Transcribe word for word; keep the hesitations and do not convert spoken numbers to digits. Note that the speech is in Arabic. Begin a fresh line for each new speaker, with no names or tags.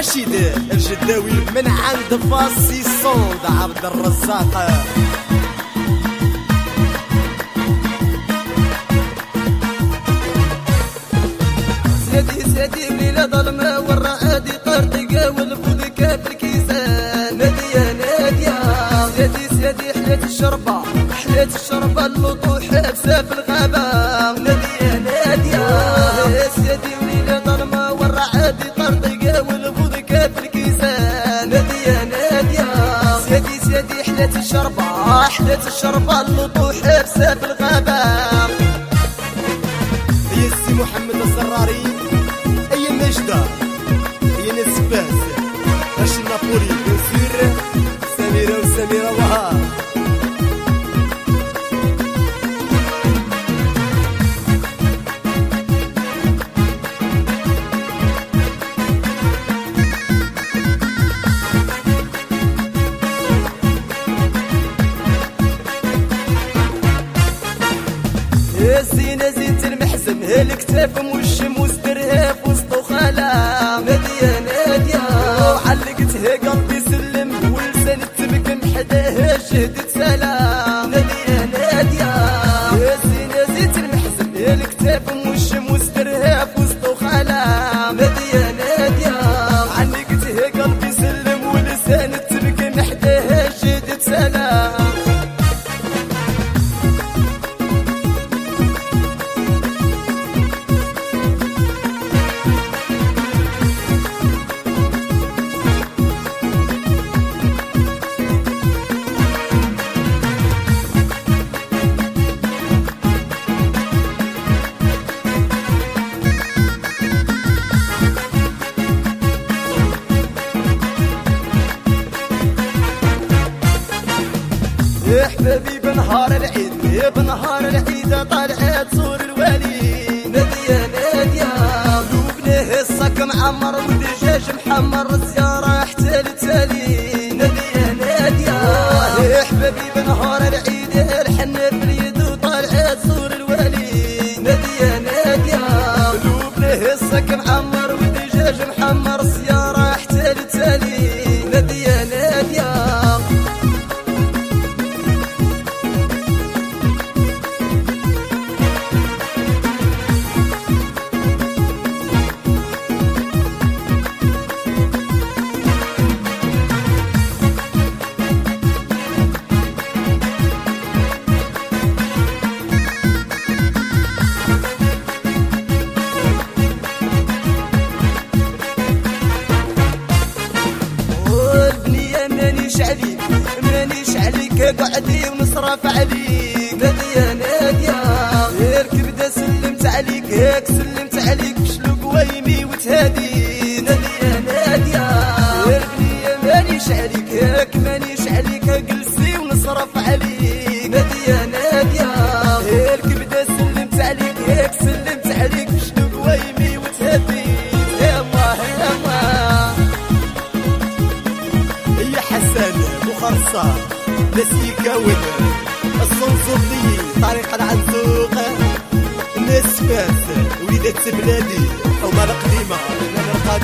رشيد الجداوي من عند فاسي صوند عبد الرزاق.
سيدي سيدي بليلة ظلمة والرعادي طرطقة والبودكة في الكيسان. نادية نادية سيدي سيدي حليت الشربة حليت الشربة اللطوح حابسة في الغابة. نادية نادية سيدي بليلة ظلمة والرعادي طرطقة والبودكة في الكيسان. نادية نادية سيدي سيدي حليت الشربة حليت الشربة اللطوح حابسة في الغابة.
يا سي محمد الزراري اي نجدة اي نسباس اش نابولي بنسير سميرة وسميرة وها.
يا زينة زينة المحزن الكتاف موشم وسترهاف وسط وخالة. نادية نادية وعلقتها قلبي سلم ولسان التمكن حداها شهدت سلام. نادية نادية يا زينة زينة المحزن الكتاف موشم وسترهاف وسط وخالة. نادية نادية علقتها قلبي سلم ولسان التمكن حداها شهدت سلام. يا حبابي بنهار العيد يا بنهار العيد طالعت صور الوالي. نادية نادية قلوبنا هسك معمر ودجاج محمر الزيارة حتى لتالي. نادية نادية يا حبابي بنهار العيد الحنة في اليد وطالعت صور الوالي. نادية نادية قلوبنا هسك معمر ودجاج محمر الزيارة حتى لتالي. نادية نادية عليك مانيش عليك قعدي ونصرف عليك. نادية نادية غير كبدة سلمت عليك هيك سلمت عليك بشلوك ويمي وتهادي. نادية نادية غير بنية مانيش عليك هيك مانيش عليك جلسي ونصرف عليك. نادية نادية غير كبدة سلمت عليك هيك سلمت عليك بشلوك ويمي وتهادي. يما يما
يا حسن وخرصة نسيكا ود الصنصوطي طريق العنزوق نسفاس وليدات بلادي حمار قديمة نرقى